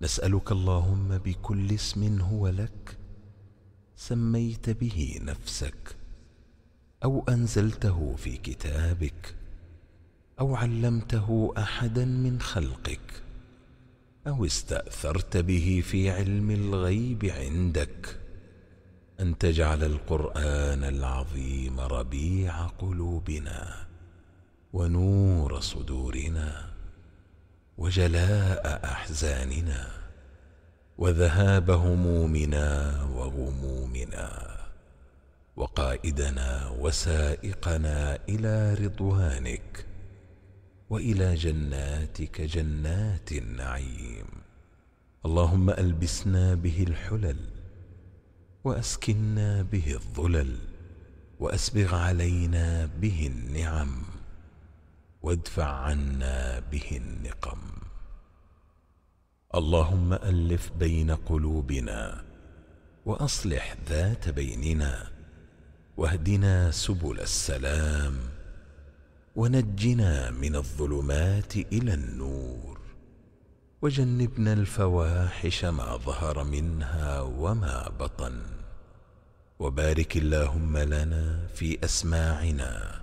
نسألك اللهم بكل اسم هو لك سميت به نفسك أو أنزلته في كتابك أو علمته أحدا من خلقك أو استأثرت به في علم الغيب عندك أن تجعل القرآن العظيم ربيع قلوبنا ونور صدورنا وجلاء أحزاننا وذهاب همومنا وغمومنا وقائدنا وسائقنا إلى رضوانك وإلى جناتك جنات النعيم. اللهم ألبسنا به الحلل وأسكنا به الظلل وأسبغ علينا به النعم وادفع عنا به النقم. اللهم ألف بين قلوبنا وأصلح ذات بيننا واهدنا سبل السلام ونجنا من الظلمات إلى النور وجنبنا الفواحش ما ظهر منها وما بطن. وبارك اللهم لنا في أسماعنا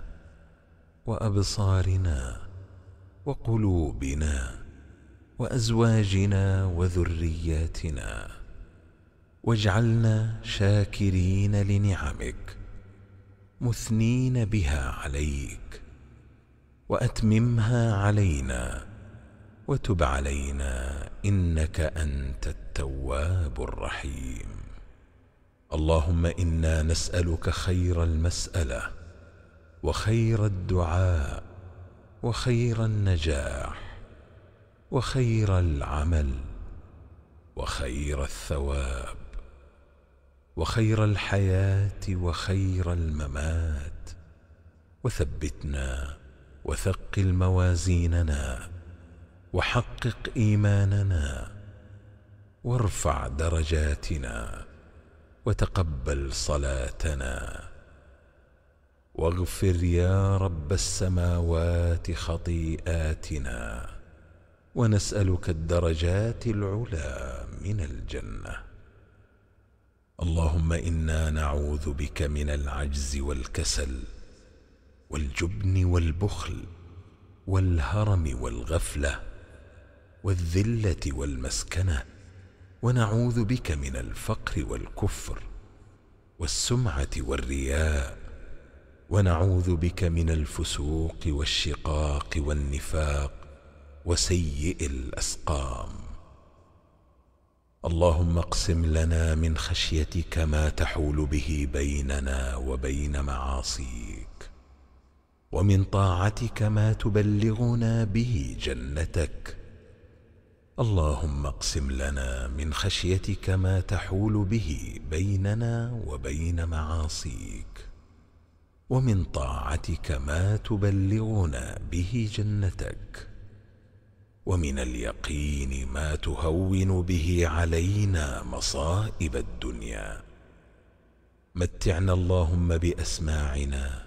وأبصارنا وقلوبنا وأزواجنا وذرياتنا واجعلنا شاكرين لنعمك مثنين بها عليك وأتممها علينا وتب علينا إنك أنت التواب الرحيم. اللهم إنا نسألك خير المسألة وخير الدعاء وخير النجاح وخير العمل وخير الثواب وخير الحياة وخير الممات. وثبتنا وثقل موازيننا وحقق إيماننا وارفع درجاتنا وتقبل صلاتنا واغفر يا رب السماوات خطيئاتنا ونسألك الدرجات العلى من الجنة. اللهم إنا نعوذ بك من العجز والكسل والجبن والبخل والهرم والغفلة والذلة والمسكنة ونعوذ بك من الفقر والكفر والسمعة والرياء ونعوذ بك من الفسوق والشقاق والنفاق وسيء الأسقام. اللهم اقسم لنا من خشيتك ما تحول به بيننا وبين معاصيك ومن طاعتك ما تبلغنا به جنتك. اللهم اقسم لنا من خشيتك ما تحول به بيننا وبين معاصيك ومن طاعتك ما تبلغنا به جنتك ومن اليقين ما تهون به علينا مصائب الدنيا. متعنا اللهم بأسماعنا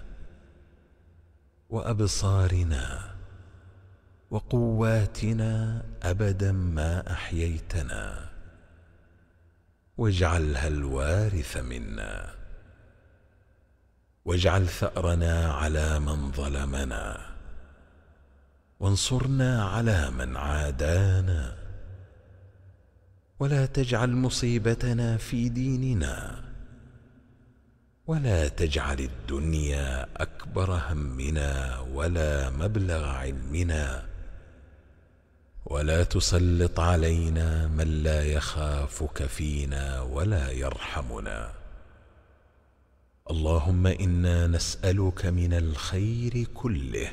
وأبصارنا وقواتنا أبدا ما أحييتنا واجعلها الوارث منا واجعل ثأرنا على من ظلمنا وانصرنا على من عادانا ولا تجعل مصيبتنا في ديننا ولا تجعل الدنيا أكبر همنا ولا مبلغ علمنا ولا تسلط علينا من لا يخافك فينا ولا يرحمنا. اللهم إنا نسألك من الخير كله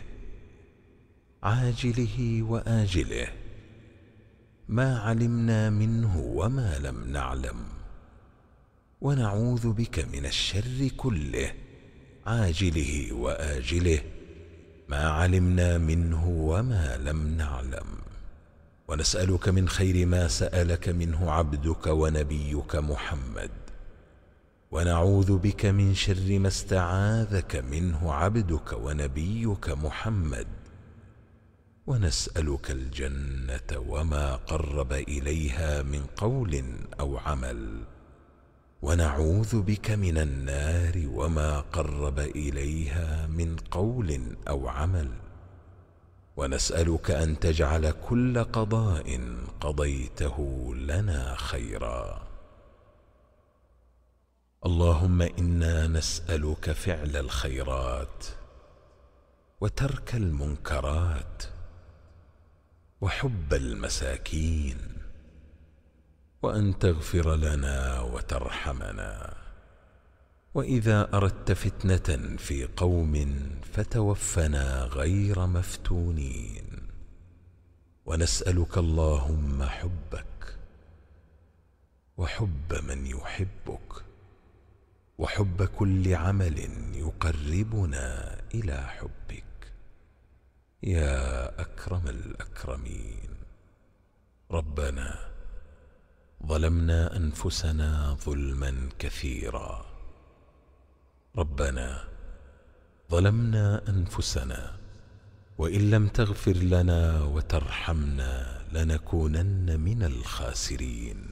عاجله وآجله ما علمنا منه وما لم نعلم ونعوذ بك من الشر كله عاجله وآجله ما علمنا منه وما لم نعلم ونسألك من خير ما سألك منه عبدك ونبيك محمد ونعوذ بك من شر ما استعاذك منه عبدك ونبيك محمد ونسألك الجنة وما قرب إليها من قول أو عمل، ونعوذ بك من النار وما قرب إليها من قول أو عمل، ونسألك أن تجعل كل قضاء قضيته لنا خيرا. اللهم إنا نسألك فعل الخيرات وترك المنكرات وحب المساكين، وأن تغفر لنا وترحمنا، وإذا أردت فتنة في قوم فتوفنا غير مفتونين. ونسألك اللهم حبك وحب من يحبك وحب كل عمل يقربنا إلى حبك يا أكرم الأكرمين. ربنا ظلمنا أنفسنا ظلما كثيرا، ربنا ظلمنا أنفسنا وإن لم تغفر لنا وترحمنا لنكونن من الخاسرين.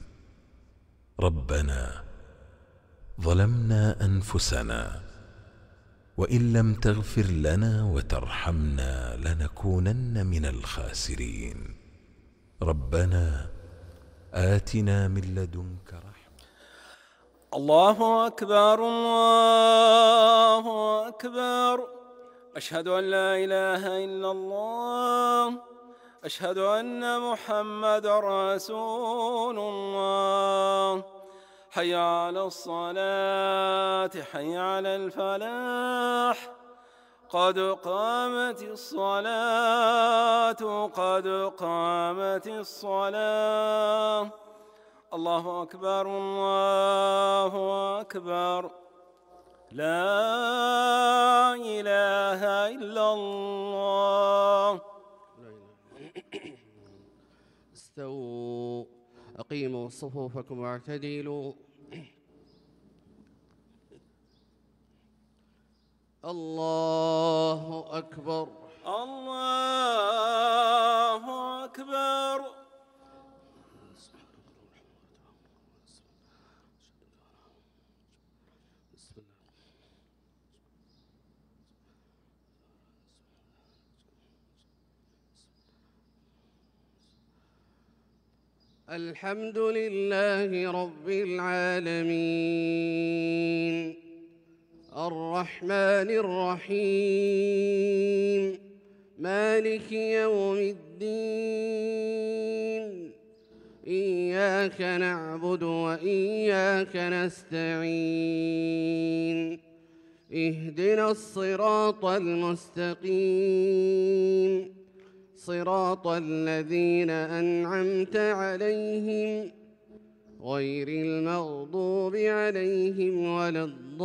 ربنا ظلمنا أنفسنا وإن لم تغفر لنا وترحمنا لنكونن من الخاسرين. ربنا آتنا من لدنك رحمة. الله أكبر الله أكبر، أشهد أن لا إله إلا الله، أشهد أن محمد رسول الله. حي على الصلاة، حي على الفلاح، قد قامت الصلاة، قد قامت الصلاة. الله أكبر الله أكبر، لا إله إلا الله. استووا، أقيموا صفوفكم واعتدلوا. الله أكبر الله أكبر. الحمد لله رب العالمين، الرحمن الرحيم، مالك يوم الدين. إياك نعبد وإياك نستعين، اهدنا الصراط المستقيم، صراط الذين أنعمت عليهم غير المغضوب عليهم ولا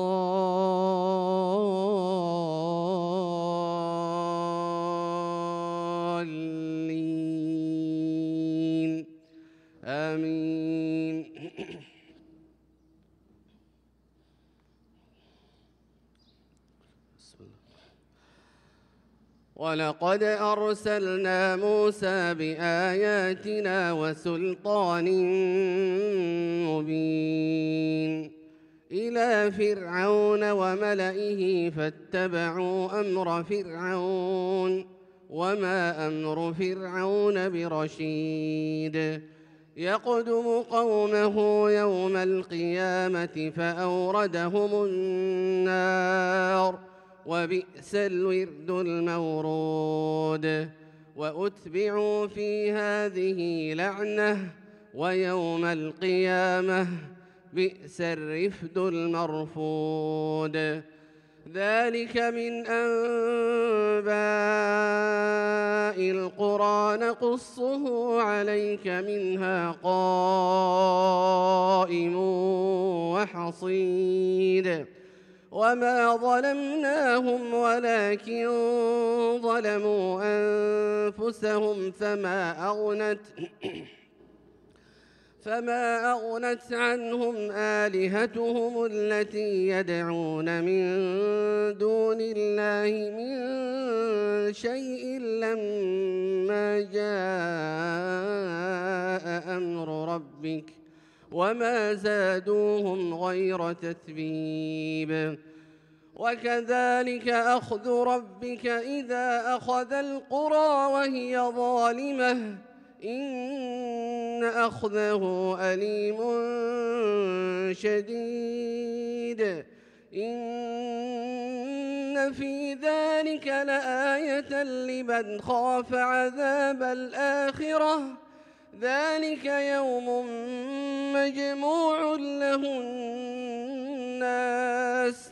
الضالين. آمين. ولقد أرسلنا موسى بآياتنا وسلطان مبين إلى فرعون وملئه فاتبعوا أمر فرعون، وما أمر فرعون برشيد. يقدم قومه يوم القيامة فأوردهم النار، وبئس الورد المورود. وأتبعوا في هذه لعنة، ويوم القيامة بئس الرفد المرفود. ذلك من أنباء القرى نقصه عليك، منها قائم وحصيد. وما ظلمناهم ولكن ظلموا فما أغنت عنهم آلهتهم التي يدعون من دون الله من شيء لما جاء أمر ربك وما زادوهم غير تتبيب. وكذلك أخذ ربك إذا أخذ القرى وهي ظالمة إن أخذه أليم شديد. إن في ذلك لآية لمن خاف عذاب الآخرة ذلك يوم مجموع له الناس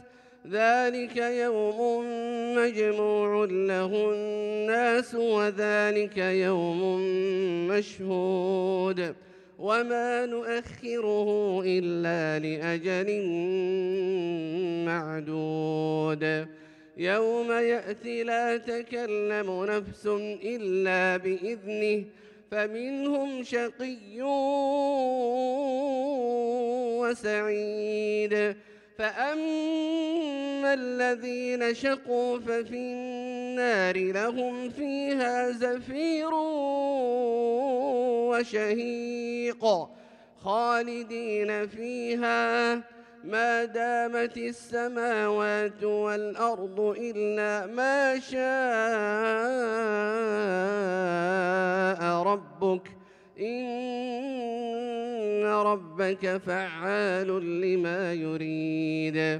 وذلك يوم مشهود وما نؤخره إلا لأجل معدود. يوم يأتي لا تكلم نفس إلا بإذنه فمنهم شقي وسعيد. فأما الذين شقوا ففي النار لهم فيها زفير وشهيق خالدين فيها ما دامت السماوات والأرض إلا ما شاء ربك إن ربك فعال لما يريد.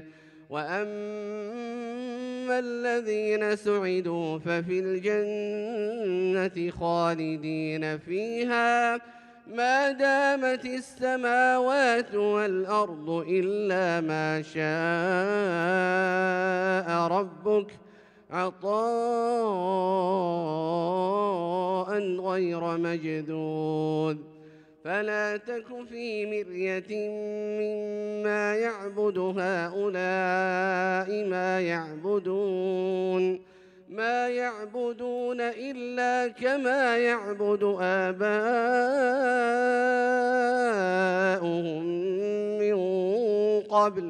وأما الذين سعدوا ففي الجنة خالدين فيها ما دامت السماوات والأرض إلا ما شاء ربك عطاء غير مجدود. فلا تك في مرية مما يعبد هؤلاء ما يعبدون إلا كما يعبد آباؤهم من قبل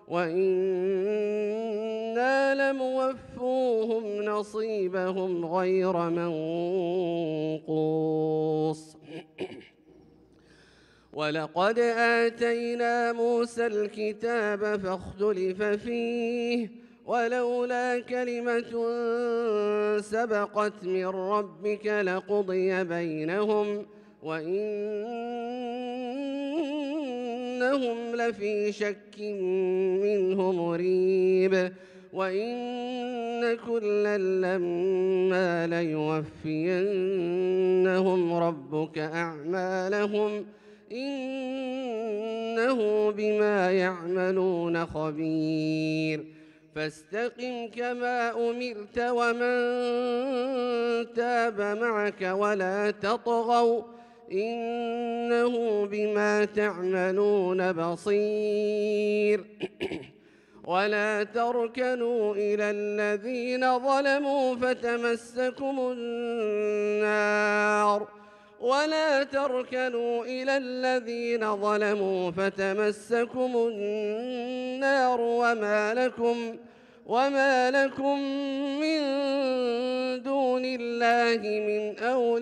وإنا لموفوهم نصيبهم غير منقوص. ولقد آتينا موسى الكتاب فاختلف فيه ولولا كلمة سبقت من ربك لقضي بينهم وإنهم لفي شك منه مريب. وإن كلا لما ليوفينهم ربك أعمالهم إنه بما يعملون خبير. فاستقم كما أمرت ومن تاب معك ولا تطغوا إنه بما تعملون بصير. ولا تركنوا إلى الذين ظلموا فتمسكم النار وما لكم من دون الله من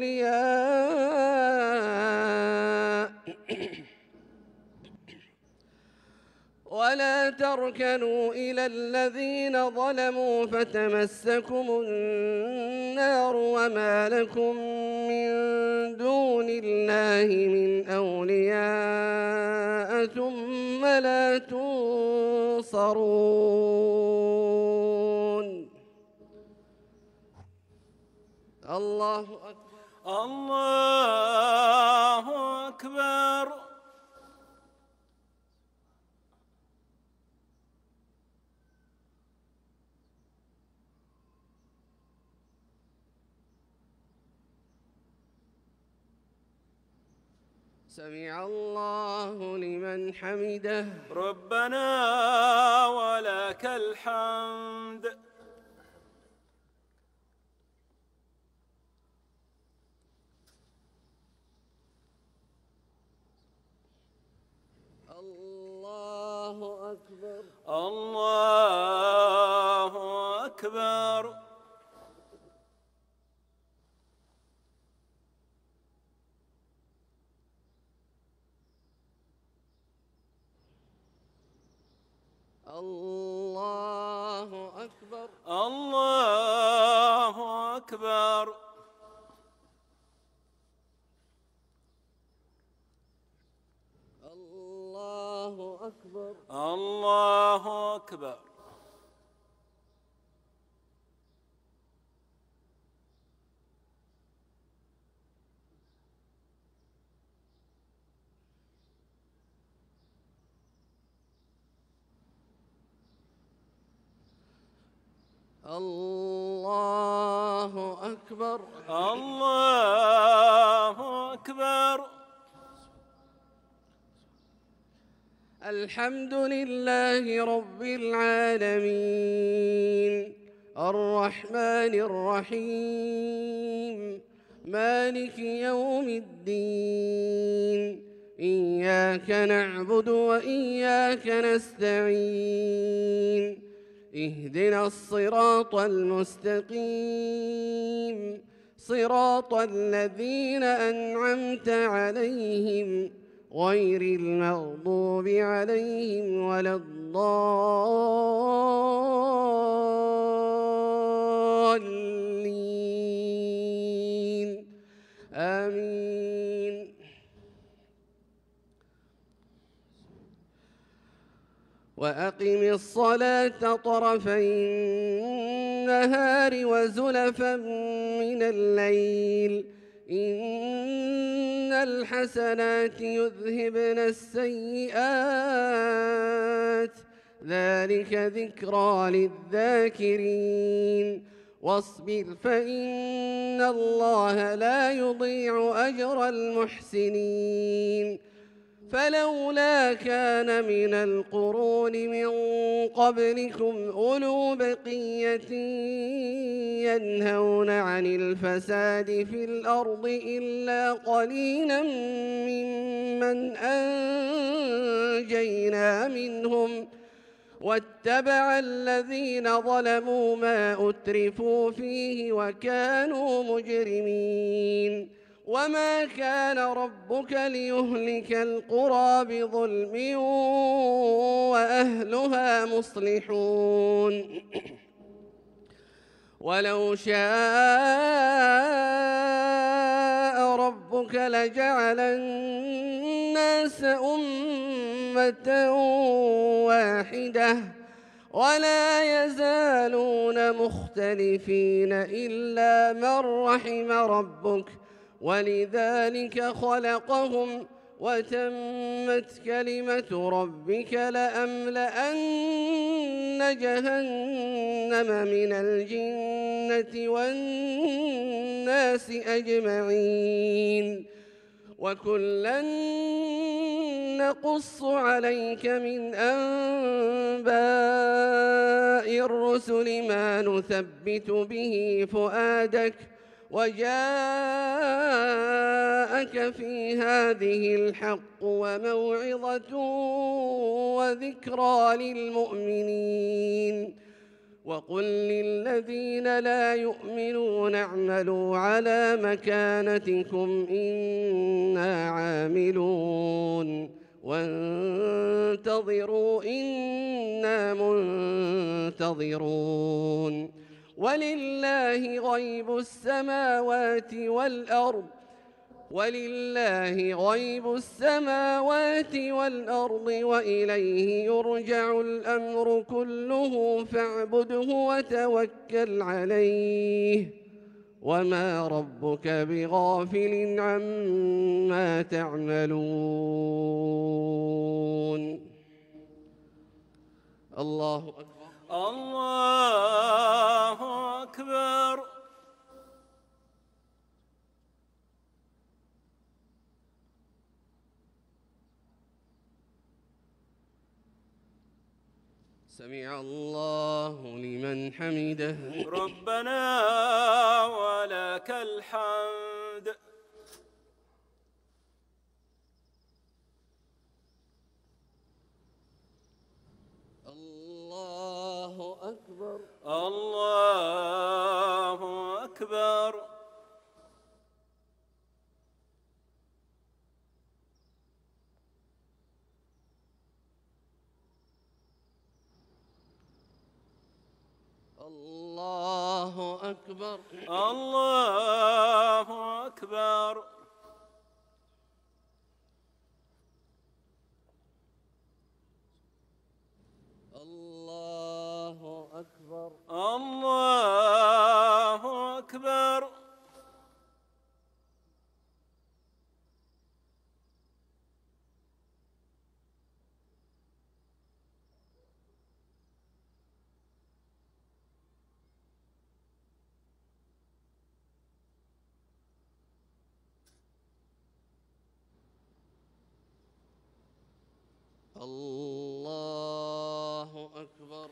أولياء ولا تركنوا إلى الذين ظلموا فتمسكم النار وما لكم من دون الله من أولياء ثم لا تنصرون. الله أكبر الله أكبر. سمع الله لمن حمده. ربنا ولك الحمد. الله أكبر. الله أكبر. الله أكبر. الله أكبر. الله أكبر. الله أكبر. الله أكبر. الله أكبر. الحمد لله رب العالمين الرحمن الرحيم مالك يوم الدين إياك نعبد وإياك نستعين اهدنا الصراط المستقيم صراط الذين أنعمت عليهم غير المغضوب عليهم ولا الضالين آمين. وأقم الصلاة طرفي النهار وزلفا من الليل إن الحسنات يذهبن السيئات ذلك ذكرى للذاكرين واصبر فإن الله لا يضيع أجر المحسنين. فلولا كان من القرون من قبلكم أولو بقية ينهون عن الفساد في الأرض إلا قليلا ممن أنجينا منهم واتبع الذين ظلموا ما أترفوا فيه وكانوا مجرمين. وما كان ربك ليهلك القرى بظلم وأهلها مصلحون. ولو شاء ربك لجعل الناس أمة واحدة ولا يزالون مختلفين إلا من رحم ربك ولذلك خلقهم وتمت كلمة ربك لأملأن جهنم من الجنة والناس أجمعين. وكلا نقص عليك من أنباء الرسل ما نثبت به فؤادك وجاءك في هذه الحق وموعظة وذكرى للمؤمنين. وقل للذين لا يؤمنون اعملوا على مكانتكم إنا عاملون وانتظروا إنا منتظرون. ولله غيب السماوات والأرض وإليه يرجع الأمر كله فاعبده وتوكل عليه وما ربك بغافل عما تعملون. الله أكبر. الله أكبر. سمع الله لمن حمده. ربنا ولك الحمد. الله أكبر. الله أكبر. الله أكبر. الله أكبر. الله أكبر. الله أكبر.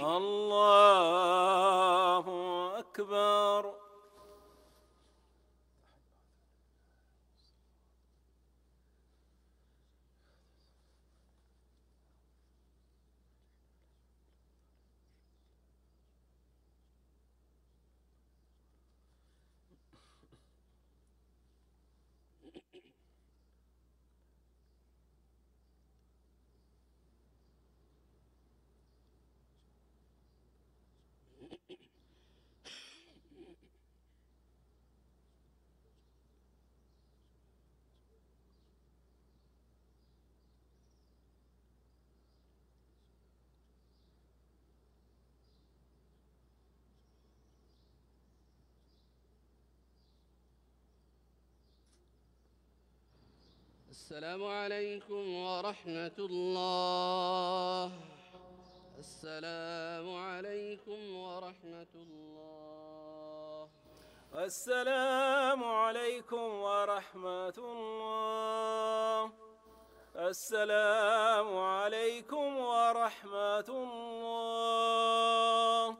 الله أكبر. السلام عليكم ورحمة الله. السلام عليكم ورحمة الله. السلام عليكم ورحمة الله. السلام عليكم ورحمة الله.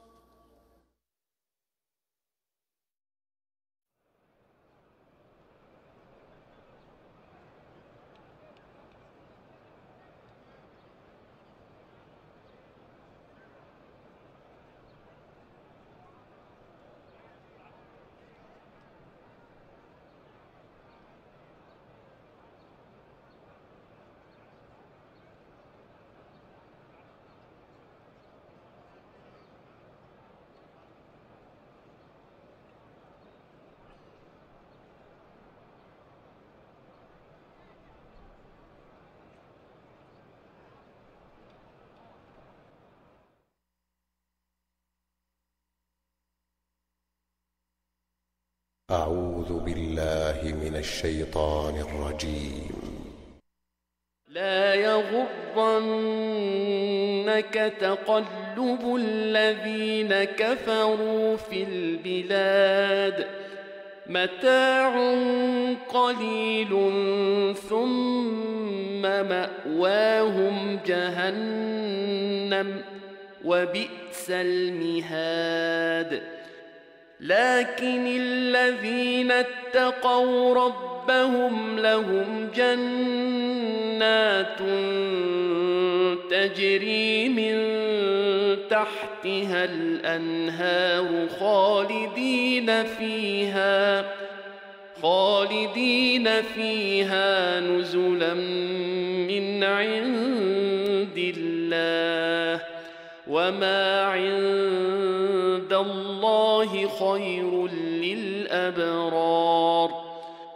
أعوذ بالله من الشيطان الرجيم. لا يغرنك تقلب الذين كفروا في البلاد متاع قليل ثم مأواهم جهنم وبئس المهاد. لكن الذين اتقوا ربهم لهم جنات تجري من تحتها الأنهار خالدين فيها نزلا من عند الله وما عند الله خير للأبرار.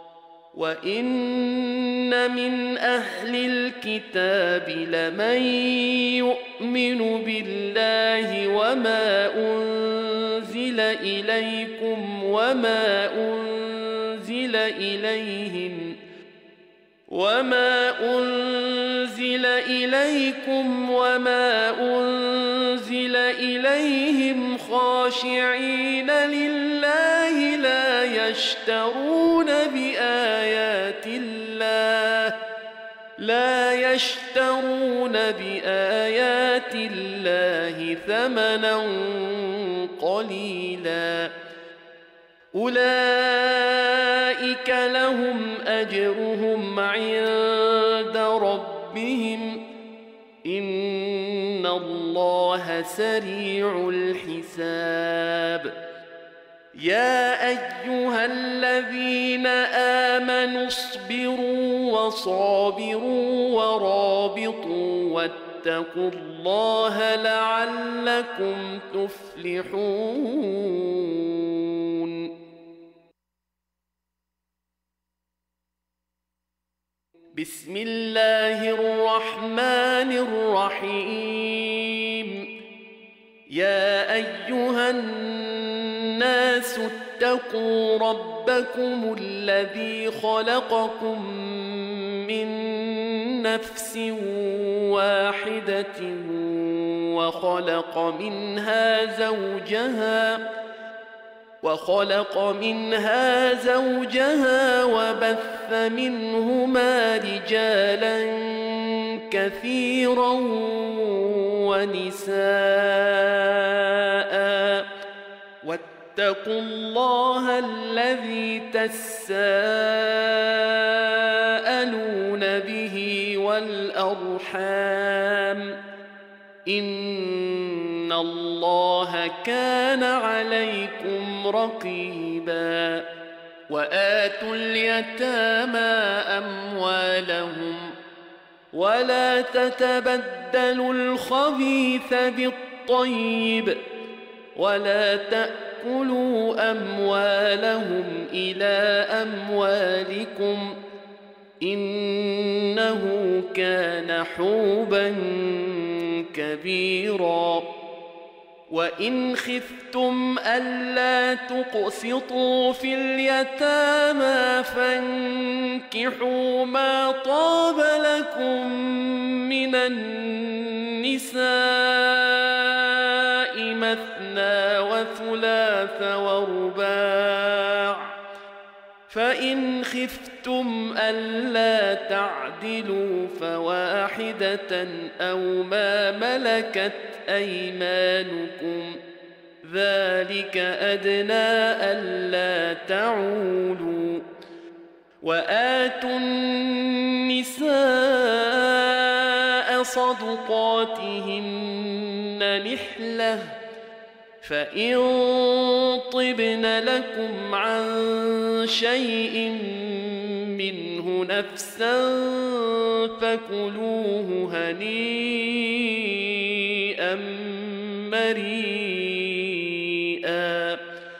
وإن من أهل الكتاب لمن يؤمن بالله وما أنزل إليكم وما أنزل إليهم خاشعين لله لا يشترون بآيات الله ثمنا قليلا. أولئك لهم أجرهم عند ربهم إن الله سريع الحساب يا أيها الذين آمنوا اصبروا وصابروا ورابطوا واتقوا الله لعلكم تفلحون بسم الله الرحمن الرحيم يا أيها الناس اتقوا ربكم الذي خلقكم من نفس واحدة وخلق منها زوجها وبث منهما رجالا كثيرا ونساء واتقوا الله الذي تساءلون به والأرحام إن الله كان عليكم رقيبا وآتوا اليتامى أموالهم ولا تتبدلوا الخبيث بالطيب ولا تأكلوا أموالهم إلى أموالكم إنه كان حوبا كبيرا وإن خفتم ألا تقسطوا في اليتامى فانكحوا ما طاب لكم من النساء مثنى وثلاث ورباع فإن خفتم ألا تعدلوا فواحدة أو ما ملكت أيمانكم ذلك أدنى ألا تعولوا وآتوا النساء صدقاتهن نحلة فإن طبن لكم عن شيء منه نفسا فكلوه هنيئا مريئا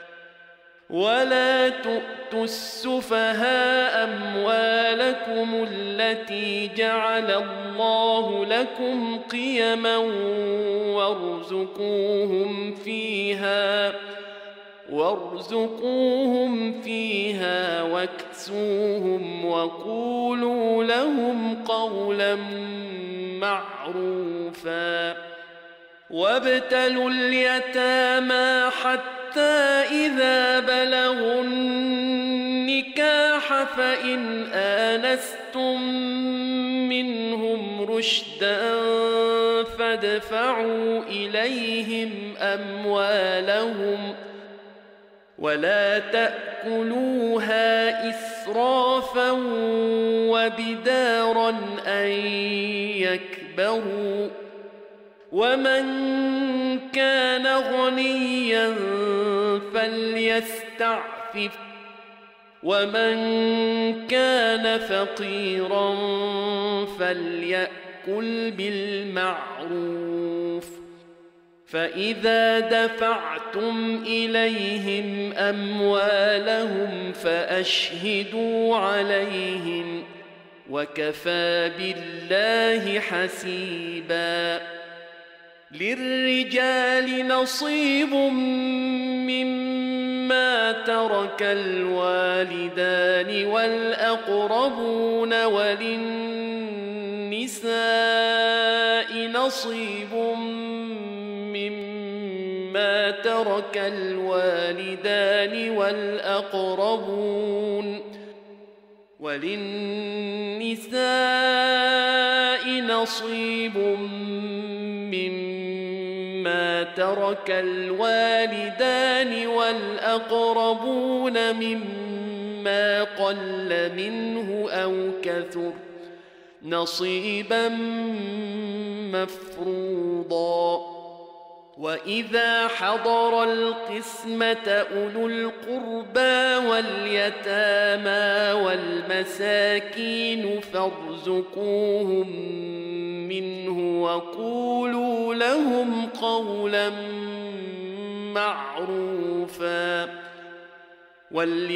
ولا تؤتوا السفهاء أموالكم التي جعل الله لكم قيما وارزقوهم فيها واكسوهم وقولوا لهم قولا معروفا وابتلوا اليتامى حتى إذا بلغوا النكاح فإن آنستم منهم رشدا فادفعوا إليهم أموالهم ولا تأكلوها إسرافا وبدارا أن يكبروا ومن كان غنيا فليستعفف ومن كان فقيرا فليأكل بالمعروف فإذا دفعتم إليهم أموالهم فأشهدوا عليهم وكفى بالله حسيبا للرجال نصيب مما ترك الوالدان والأقربون وللنساء نصيب مما ترك الوالدان والأقربون وللنساء نصيب مما ترك الوالدان والأقربون مما قل منه أو كثر نصيبا مفروضا وإذا حضر القسمة أولو القربى واليتامى والمساكين فارزقوهم منه وقولوا لهم قولا معروفا